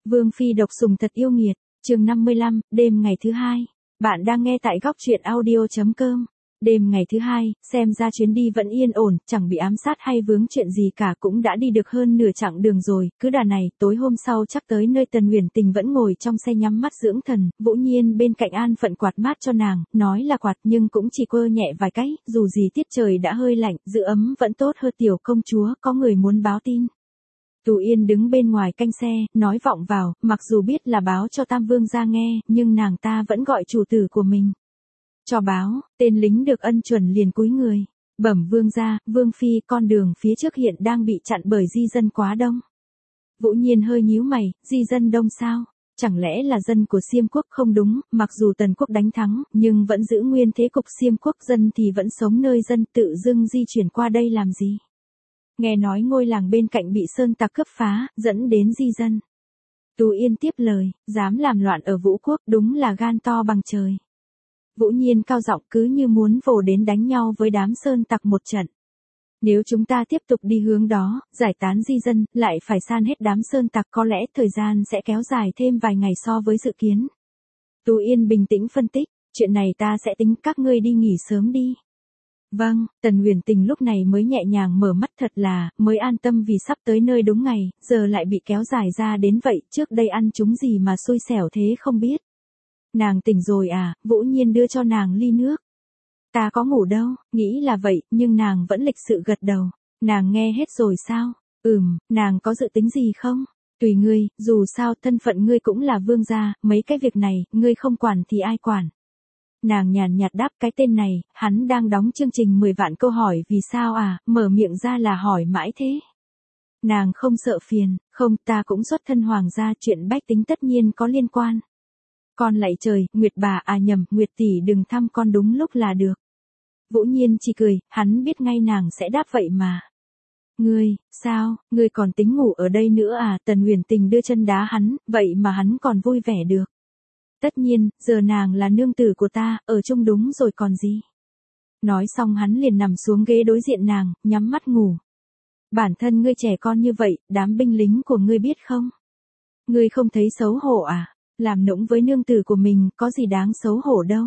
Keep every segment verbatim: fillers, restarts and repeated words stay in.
Vương phi độc sủng thật yêu nghiệt, chương năm mươi lăm, đêm ngày thứ hai. Bạn đang nghe tại góc truyện audio chấm com. Đêm ngày thứ hai, xem ra chuyến đi vẫn yên ổn, chẳng bị ám sát hay vướng chuyện gì cả, cũng đã đi được hơn nửa chặng đường rồi, cứ đà này, tối hôm sau chắc tới nơi. Tần Uyển Tình vẫn ngồi trong xe nhắm mắt dưỡng thần, Vũ Nhiên bên cạnh an phận quạt mát cho nàng, nói là quạt nhưng cũng chỉ quơ nhẹ vài cái, dù gì tiết trời đã hơi lạnh, giữ ấm vẫn tốt hơn. Tiểu công chúa, có người muốn báo tin. Tú Yên đứng bên ngoài canh xe, nói vọng vào, mặc dù biết là báo cho Tam Vương gia nghe, nhưng nàng ta vẫn gọi chủ tử của mình. Cho báo, tên lính được ân chuẩn liền cúi người. Bẩm Vương gia, Vương phi, con đường phía trước hiện đang bị chặn bởi di dân quá đông. Vũ Nhiên hơi nhíu mày, di dân đông sao? Chẳng lẽ là dân của Xiêm quốc? Không đúng, mặc dù Tần quốc đánh thắng, nhưng vẫn giữ nguyên thế cục. Xiêm quốc dân thì vẫn sống nơi dân, tự dưng di chuyển qua đây làm gì? Nghe nói ngôi làng bên cạnh bị sơn tặc cướp phá, dẫn đến di dân. Tú Yên tiếp lời, dám làm loạn ở Vũ quốc, đúng là gan to bằng trời. Vũ Nhiên cao giọng, cứ như muốn vồ đến đánh nhau với đám sơn tặc một trận. Nếu chúng ta tiếp tục đi hướng đó, giải tán di dân, lại phải san hết đám sơn tặc, có lẽ thời gian sẽ kéo dài thêm vài ngày so với dự kiến. Tú Yên bình tĩnh phân tích, chuyện này ta sẽ tính, các ngươi đi nghỉ sớm đi. Vâng, Tần Uyển Tình lúc này mới nhẹ nhàng mở mắt, thật là, mới an tâm vì sắp tới nơi đúng ngày, giờ lại bị kéo dài ra đến vậy, trước đây ăn chúng gì mà xui xẻo thế không biết. Nàng tỉnh rồi à? Vũ Nhiên đưa cho nàng ly nước. Ta có ngủ đâu, nghĩ là vậy, nhưng nàng vẫn lịch sự gật đầu. Nàng nghe hết rồi sao? Ừm, nàng có dự tính gì không? Tùy ngươi, dù sao thân phận ngươi cũng là vương gia, mấy cái việc này, ngươi không quản thì ai quản. Nàng nhàn nhạt đáp, cái tên này, hắn đang đóng chương trình mười vạn câu hỏi vì sao à, mở miệng ra là hỏi mãi thế. Nàng không sợ phiền, không, ta cũng xuất thân hoàng gia, chuyện bách tính tất nhiên có liên quan. Con lạy trời, Nguyệt bà à nhầm, Nguyệt tỷ đừng thăm con đúng lúc là được. Vũ Nhiên chỉ cười, hắn biết ngay nàng sẽ đáp vậy mà. Ngươi, sao, ngươi còn tính ngủ ở đây nữa à? Tần Uyển Tình đưa chân đá hắn, vậy mà hắn còn vui vẻ được. Tất nhiên, giờ nàng là nương tử của ta, ở chung đúng rồi còn gì. Nói xong hắn liền nằm xuống ghế đối diện nàng, nhắm mắt ngủ. Bản thân ngươi trẻ con như vậy, đám binh lính của ngươi biết không? Ngươi không thấy xấu hổ à? Làm nũng với nương tử của mình, có gì đáng xấu hổ đâu.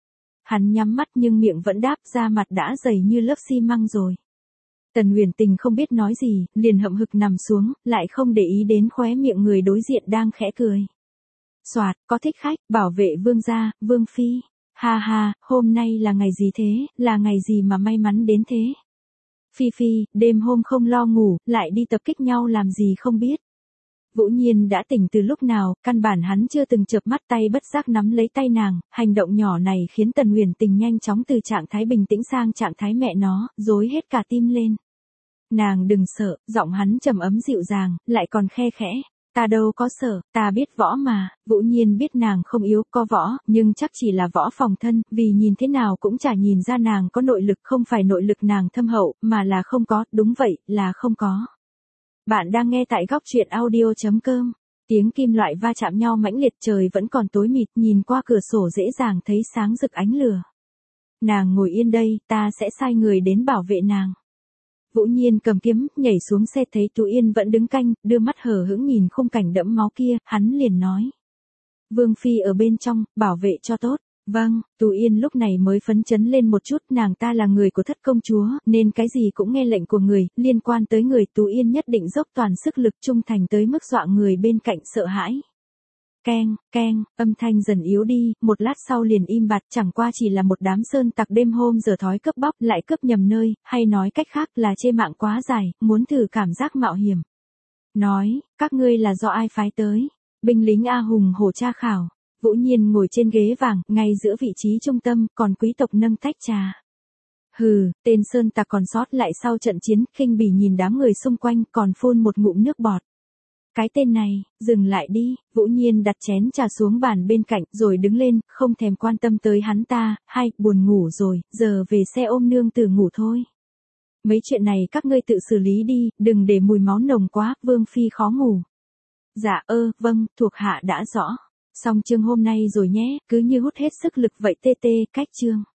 Hắn nhắm mắt nhưng miệng vẫn đáp, da mặt đã dày như lớp xi măng rồi. Tần Uyển Tình không biết nói gì, liền hậm hực nằm xuống, lại không để ý đến khóe miệng người đối diện đang khẽ cười. Soạt, có thích khách, bảo vệ vương gia, vương phi. Ha ha, hôm nay là ngày gì thế, là ngày gì mà may mắn đến thế. Phi Phi, đêm hôm không lo ngủ, lại đi tập kích nhau làm gì không biết. Vũ Nhiên đã tỉnh từ lúc nào, căn bản hắn chưa từng chợp mắt, tay bất giác nắm lấy tay nàng, hành động nhỏ này khiến Tần Uyển Tình nhanh chóng từ trạng thái bình tĩnh sang trạng thái mẹ nó, rối hết cả tim lên. Nàng đừng sợ, giọng hắn trầm ấm dịu dàng, lại còn khe khẽ. Ta đâu có sợ, ta biết võ mà. Vũ Nhiên biết nàng không yếu, có võ, nhưng chắc chỉ là võ phòng thân, vì nhìn thế nào cũng chả nhìn ra nàng có nội lực, không phải nội lực nàng thâm hậu, mà là không có, đúng vậy, là không có. Bạn đang nghe tại góc truyện audio chấm com. Tiếng kim loại va chạm nhau mãnh liệt, trời vẫn còn tối mịt, nhìn qua cửa sổ dễ dàng thấy sáng rực ánh lửa. Nàng ngồi yên đây, ta sẽ sai người đến bảo vệ nàng. Vũ Nhiên cầm kiếm, nhảy xuống xe, thấy Tú Yên vẫn đứng canh, đưa mắt hờ hững nhìn khung cảnh đẫm máu kia, hắn liền nói. Vương phi ở bên trong, bảo vệ cho tốt. Vâng, Tú Yên lúc này mới phấn chấn lên một chút, nàng ta là người của thất công chúa, nên cái gì cũng nghe lệnh của người, liên quan tới người Tú Yên nhất định dốc toàn sức lực, trung thành tới mức dọa người bên cạnh sợ hãi. Keng, keng, âm thanh dần yếu đi, một lát sau liền im bặt, chẳng qua chỉ là một đám sơn tặc đêm hôm giờ thói cướp bóc, lại cướp nhầm nơi, hay nói cách khác là chê mạng quá dài, muốn thử cảm giác mạo hiểm. Nói, các ngươi là do ai phái tới? Binh lính A hùng hổ tra khảo. Vũ Nhiên ngồi trên ghế vàng, ngay giữa vị trí trung tâm, còn quý tộc nâng tách trà. Hừ, tên sơn tặc còn sót lại sau trận chiến, khinh bỉ nhìn đám người xung quanh, còn phun một ngụm nước bọt. Cái tên này, dừng lại đi. Vũ Nhiên đặt chén trà xuống bàn bên cạnh, rồi đứng lên, không thèm quan tâm tới hắn ta. Hay, buồn ngủ rồi, giờ về xe ôm nương tử ngủ thôi. Mấy chuyện này các ngươi tự xử lý đi, đừng để mùi máu nồng quá, vương phi khó ngủ. Dạ ơ, vâng, thuộc hạ đã rõ. Xong chương hôm nay rồi nhé, cứ như hút hết sức lực vậy tê tê, cách chương.